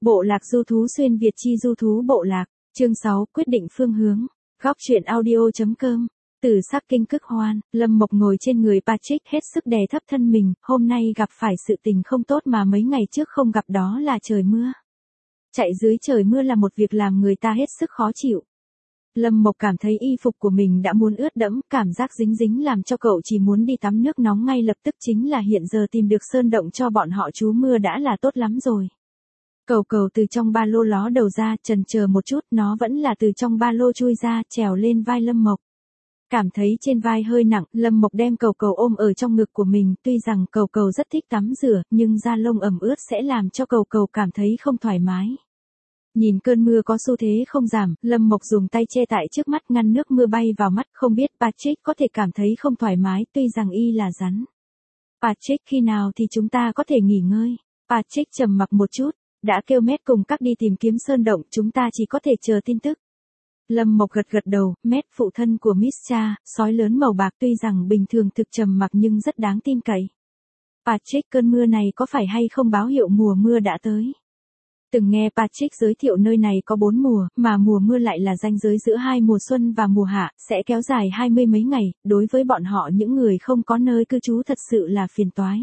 Bộ lạc du thú xuyên Việt chi du thú bộ lạc, chương 6, quyết định phương hướng. Góc truyện audio.com. Từ Sắc Kinh Cực Hoan, Lâm Mộc ngồi trên người Patrick hết sức đè thấp thân mình, hôm nay gặp phải sự tình không tốt mà mấy ngày trước không gặp, đó là trời mưa. Chạy dưới trời mưa là một việc làm người ta hết sức khó chịu. Lâm Mộc cảm thấy y phục của mình đã muốn ướt đẫm, cảm giác dính dính làm cho cậu chỉ muốn đi tắm nước nóng ngay lập tức, chính là hiện giờ tìm được sơn động cho bọn họ trú mưa đã là tốt lắm rồi. Cầu cầu từ trong ba lô ló đầu ra, chần chờ một chút, nó vẫn là từ trong ba lô chui ra, trèo lên vai Lâm Mộc. Cảm thấy trên vai hơi nặng, Lâm Mộc đem cầu cầu ôm ở trong ngực của mình, tuy rằng cầu cầu rất thích tắm rửa, nhưng da lông ẩm ướt sẽ làm cho cầu cầu cảm thấy không thoải mái. Nhìn cơn mưa có xu thế không giảm, Lâm Mộc dùng tay che tại trước mắt ngăn nước mưa bay vào mắt, không biết Patrick có thể cảm thấy không thoải mái, tuy rằng y là rắn. Patrick, khi nào thì chúng ta có thể nghỉ ngơi? Patrick trầm mặc một chút. Đã kêu Matt cùng các đi tìm kiếm sơn động, chúng ta chỉ có thể chờ tin tức. Lâm Mộc gật gật đầu, Matt phụ thân của Mischa, sói lớn màu bạc tuy rằng bình thường thực trầm mặc nhưng rất đáng tin cậy. Patrick, cơn mưa này có phải hay không báo hiệu mùa mưa đã tới? Từng nghe Patrick giới thiệu nơi này có 4 mùa, mà mùa mưa lại là ranh giới giữa hai mùa xuân và mùa hạ, sẽ kéo dài 20 mấy ngày, đối với bọn họ những người không có nơi cư trú thật sự là phiền toái.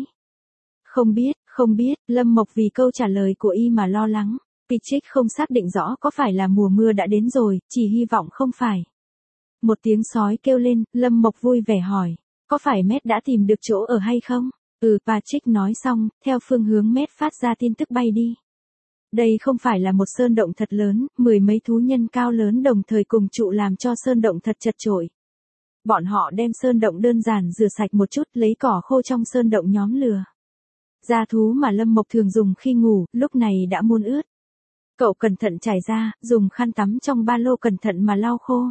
Không biết, Lâm Mộc vì câu trả lời của y mà lo lắng. Patrick không xác định rõ có phải là mùa mưa đã đến rồi, chỉ hy vọng không phải. Một tiếng sói kêu lên, Lâm Mộc vui vẻ hỏi, có phải Matt đã tìm được chỗ ở hay không? Patrick nói xong, theo phương hướng Matt phát ra tin tức bay đi. Đây không phải là một sơn động thật lớn, 10 mấy thú nhân cao lớn đồng thời cùng trụ làm cho sơn động thật chật chội. Bọn họ đem sơn động đơn giản rửa sạch một chút, lấy cỏ khô trong sơn động nhóm lửa. Da thú mà Lâm Mộc thường dùng khi ngủ, lúc này đã muôn ướt. Cậu cẩn thận trải ra, dùng khăn tắm trong ba lô cẩn thận mà lau khô.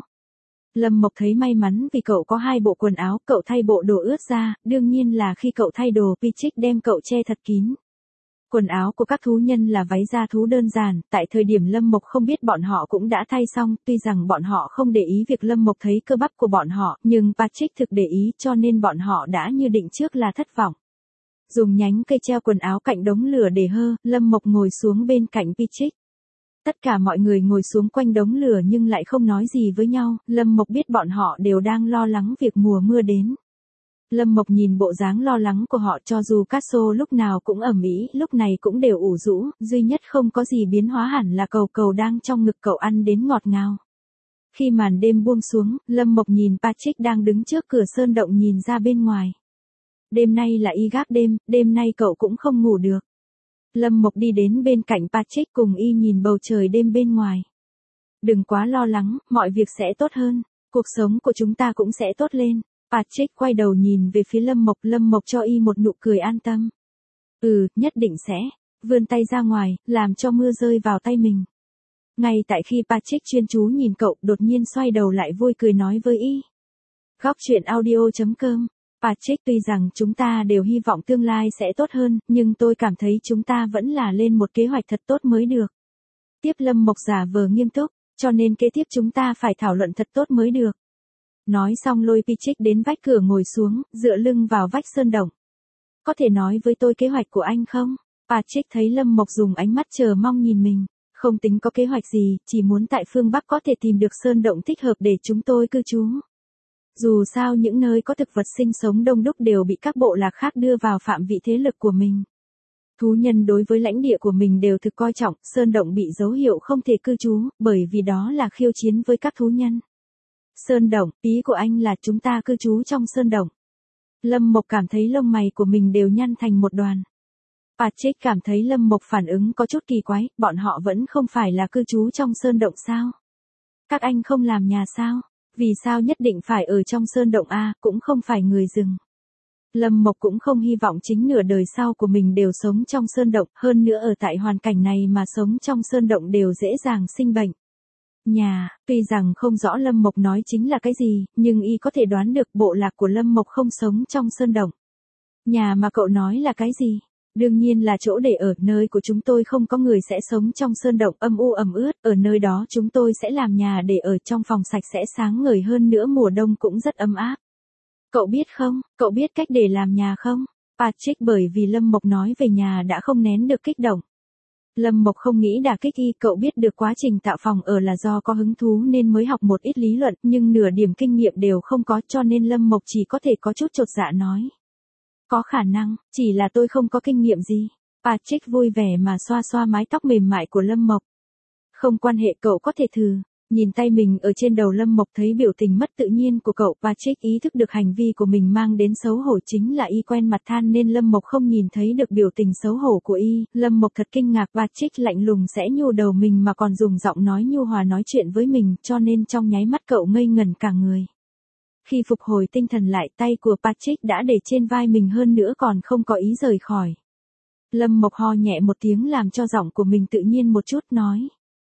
Lâm Mộc thấy may mắn vì cậu có 2 bộ quần áo, cậu thay bộ đồ ướt ra, đương nhiên là khi cậu thay đồ, Patrick đem cậu che thật kín. Quần áo của các thú nhân là váy da thú đơn giản, tại thời điểm Lâm Mộc không biết bọn họ cũng đã thay xong, tuy rằng bọn họ không để ý việc Lâm Mộc thấy cơ bắp của bọn họ, nhưng Patrick thực để ý cho nên bọn họ đã như định trước là thất vọng. Dùng nhánh cây treo quần áo cạnh đống lửa để hơ, Lâm Mộc ngồi xuống bên cạnh Patrick. Tất cả mọi người ngồi xuống quanh đống lửa nhưng lại không nói gì với nhau, Lâm Mộc biết bọn họ đều đang lo lắng việc mùa mưa đến. Lâm Mộc nhìn bộ dáng lo lắng của họ, cho dù Casso lúc nào cũng ầm ĩ, lúc này cũng đều ủ rũ, duy nhất không có gì biến hóa hẳn là cầu cầu đang trong ngực cậu ăn đến ngọt ngào. Khi màn đêm buông xuống, Lâm Mộc nhìn Patrick đang đứng trước cửa sơn động nhìn ra bên ngoài. Đêm nay là y gác đêm, đêm nay cậu cũng không ngủ được. Lâm Mộc đi đến bên cạnh Patrick cùng y nhìn bầu trời đêm bên ngoài. Đừng quá lo lắng, mọi việc sẽ tốt hơn, cuộc sống của chúng ta cũng sẽ tốt lên. Patrick quay đầu nhìn về phía Lâm Mộc cho y một nụ cười an tâm. Nhất định sẽ, vươn tay ra ngoài, làm cho mưa rơi vào tay mình. Ngay tại khi Patrick chuyên chú nhìn cậu, đột nhiên xoay đầu lại vui cười nói với y. Góc truyện audio.com. Patrick, tuy rằng chúng ta đều hy vọng tương lai sẽ tốt hơn, nhưng tôi cảm thấy chúng ta vẫn là lên một kế hoạch thật tốt mới được. Tiếp Lâm Mộc giả vờ nghiêm túc, cho nên kế tiếp chúng ta phải thảo luận thật tốt mới được. Nói xong lôi Patrick đến vách cửa ngồi xuống, dựa lưng vào vách sơn động. Có thể nói với tôi kế hoạch của anh không? Patrick thấy Lâm Mộc dùng ánh mắt chờ mong nhìn mình, không tính có kế hoạch gì, chỉ muốn tại phương Bắc có thể tìm được sơn động thích hợp để chúng tôi cư trú. Dù sao những nơi có thực vật sinh sống đông đúc đều bị các bộ lạc khác đưa vào phạm vi thế lực của mình. Thú nhân đối với lãnh địa của mình đều thực coi trọng, sơn động bị dấu hiệu không thể cư trú, bởi vì đó là khiêu chiến với các thú nhân. Sơn động, ý của anh là chúng ta cư trú trong sơn động. Lâm Mộc cảm thấy lông mày của mình đều nhăn thành một đoàn. Patrick cảm thấy Lâm Mộc phản ứng có chút kỳ quái, bọn họ vẫn không phải là cư trú trong sơn động sao? Các anh không làm nhà sao? Vì sao nhất định phải ở trong sơn động a, cũng không phải người rừng. Lâm Mộc cũng không hy vọng chính nửa đời sau của mình đều sống trong sơn động, hơn nữa ở tại hoàn cảnh này mà sống trong sơn động đều dễ dàng sinh bệnh. Nhà, tuy rằng không rõ Lâm Mộc nói chính là cái gì, nhưng y có thể đoán được bộ lạc của Lâm Mộc không sống trong sơn động. Nhà mà cậu nói là cái gì? Đương nhiên là chỗ để ở, nơi của chúng tôi không có người sẽ sống trong sơn động âm u ẩm ướt, ở nơi đó chúng tôi sẽ làm nhà để ở trong phòng sạch sẽ sáng ngời, hơn nữa mùa đông cũng rất ấm áp. Cậu biết không, cậu biết cách để làm nhà không? Patrick bởi vì Lâm Mộc nói về nhà đã không nén được kích động. Lâm Mộc không nghĩ đả kích y, cậu biết được quá trình tạo phòng ở là do có hứng thú nên mới học một ít lý luận, nhưng nửa điểm kinh nghiệm đều không có, cho nên Lâm Mộc chỉ có thể có chút chột dạ nói. Có khả năng, chỉ là tôi không có kinh nghiệm gì. Patrick vui vẻ mà xoa xoa mái tóc mềm mại của Lâm Mộc. Không quan hệ, cậu có thể thử. Nhìn tay mình ở trên đầu Lâm Mộc thấy biểu tình mất tự nhiên của cậu, Patrick ý thức được hành vi của mình mang đến xấu hổ, chính là y quen mặt than nên Lâm Mộc không nhìn thấy được biểu tình xấu hổ của y. Lâm Mộc thật kinh ngạc, Patrick lạnh lùng sẽ nhô đầu mình mà còn dùng giọng nói nhu hòa nói chuyện với mình, cho nên trong nháy mắt cậu ngây ngẩn cả người. Khi phục hồi tinh thần lại, tay của Patrick đã để trên vai mình, hơn nữa còn không có ý rời khỏi. Lâm Mộc ho nhẹ một tiếng làm cho giọng của mình tự nhiên một chút, nói.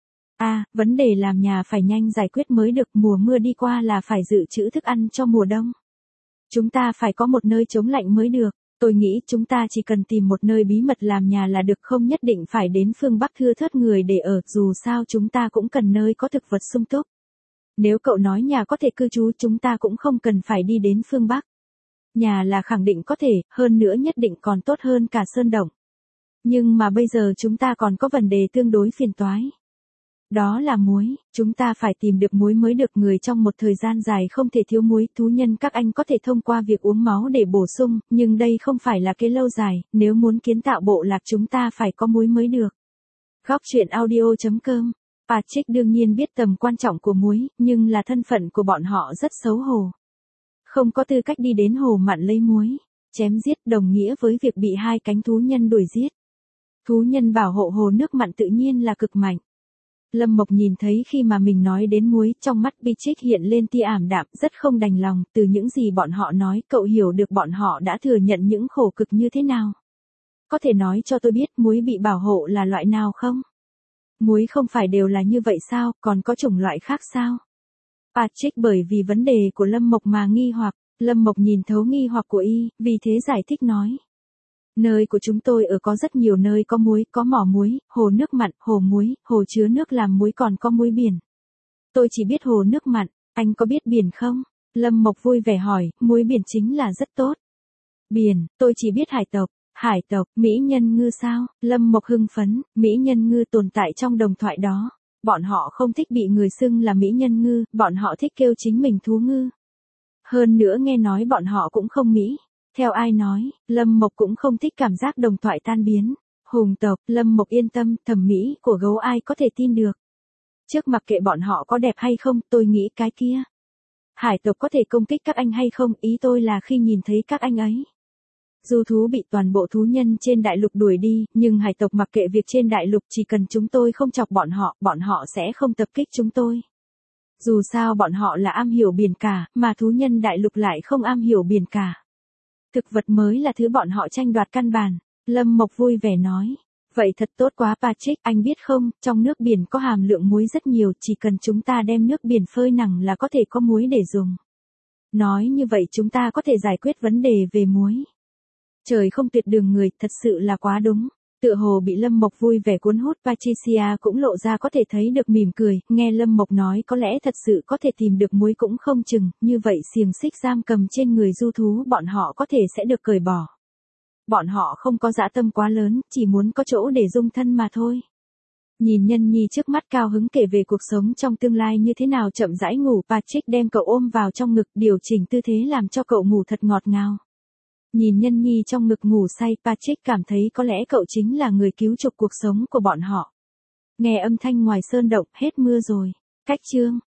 Vấn đề làm nhà phải nhanh giải quyết mới được, mùa mưa đi qua là phải dự trữ thức ăn cho mùa đông. Chúng ta phải có một nơi chống lạnh mới được, tôi nghĩ chúng ta chỉ cần tìm một nơi bí mật làm nhà là được, không nhất định phải đến phương Bắc thưa thớt người để ở, dù sao chúng ta cũng cần nơi có thực vật sung túc. Nếu cậu nói nhà có thể cư trú, chúng ta cũng không cần phải đi đến phương Bắc. Nhà là khẳng định có thể, hơn nữa nhất định còn tốt hơn cả sơn động. Nhưng mà bây giờ chúng ta còn có vấn đề tương đối phiền toái. Đó là muối, chúng ta phải tìm được muối mới được, người trong một thời gian dài không thể thiếu muối, thú nhân các anh có thể thông qua việc uống máu để bổ sung, nhưng đây không phải là cái lâu dài, nếu muốn kiến tạo bộ lạc chúng ta phải có muối mới được. Góc truyện audio.com. Patrick đương nhiên biết tầm quan trọng của muối, nhưng là thân phận của bọn họ rất xấu hổ. Không có tư cách đi đến hồ mặn lấy muối, chém giết đồng nghĩa với việc bị hai cánh thú nhân đuổi giết. Thú nhân bảo hộ hồ nước mặn tự nhiên là cực mạnh. Lâm Mộc nhìn thấy khi mà mình nói đến muối, trong mắt Patrick hiện lên tia ảm đạm, rất không đành lòng, từ những gì bọn họ nói, cậu hiểu được bọn họ đã thừa nhận những khổ cực như thế nào. Có thể nói cho tôi biết muối bị bảo hộ là loại nào không? Muối không phải đều là như vậy sao, còn có chủng loại khác sao? Patrick bởi vì vấn đề của Lâm Mộc mà nghi hoặc, Lâm Mộc nhìn thấu nghi hoặc của y, vì thế giải thích nói. Nơi của chúng tôi ở có rất nhiều nơi có muối, có mỏ muối, hồ nước mặn, hồ muối, hồ chứa nước làm muối, còn có muối biển. Tôi chỉ biết hồ nước mặn, anh có biết biển không? Lâm Mộc vui vẻ hỏi, muối biển chính là rất tốt. Biển, tôi chỉ biết hải tộc, mỹ nhân ngư sao? Lâm Mộc hưng phấn, mỹ nhân ngư tồn tại trong đồng thoại đó. Bọn họ không thích bị người xưng là mỹ nhân ngư, bọn họ thích kêu chính mình thú ngư. Hơn nữa nghe nói bọn họ cũng không mỹ. Theo ai nói, Lâm Mộc cũng không thích cảm giác đồng thoại tan biến. Hùng tộc, Lâm Mộc yên tâm, thẩm mỹ của gấu ai có thể tin được. Trước mặc kệ bọn họ có đẹp hay không, tôi nghĩ cái kia. Hải tộc có thể công kích các anh hay không, ý tôi là khi nhìn thấy các anh ấy. Du thú bị toàn bộ thú nhân trên đại lục đuổi đi, nhưng hải tộc mặc kệ việc trên đại lục, chỉ cần chúng tôi không chọc bọn họ sẽ không tập kích chúng tôi. Dù sao bọn họ là am hiểu biển cả, mà thú nhân đại lục lại không am hiểu biển cả. Thực vật mới là thứ bọn họ tranh đoạt căn bản. Lâm Mộc vui vẻ nói. Vậy thật tốt quá Patrick, anh biết không, trong nước biển có hàm lượng muối rất nhiều, chỉ cần chúng ta đem nước biển phơi nắng là có thể có muối để dùng. Nói như vậy chúng ta có thể giải quyết vấn đề về muối. Trời không tuyệt đường người, thật sự là quá đúng. Tựa hồ bị Lâm Mộc vui vẻ cuốn hút, Patricia cũng lộ ra có thể thấy được mỉm cười, nghe Lâm Mộc nói có lẽ thật sự có thể tìm được muối cũng không chừng, như vậy xiềng xích giam cầm trên người du thú bọn họ có thể sẽ được cởi bỏ. Bọn họ không có dã tâm quá lớn, chỉ muốn có chỗ để dung thân mà thôi. Nhìn nhân nhi trước mắt cao hứng kể về cuộc sống trong tương lai như thế nào, chậm rãi ngủ, Patrick đem cậu ôm vào trong ngực, điều chỉnh tư thế làm cho cậu ngủ thật ngọt ngào. Nhìn nhân nhi trong ngực ngủ say, Patrick cảm thấy có lẽ cậu chính là người cứu chuộc cuộc sống của bọn họ. Nghe âm thanh ngoài sơn động, hết mưa rồi. Cách chương.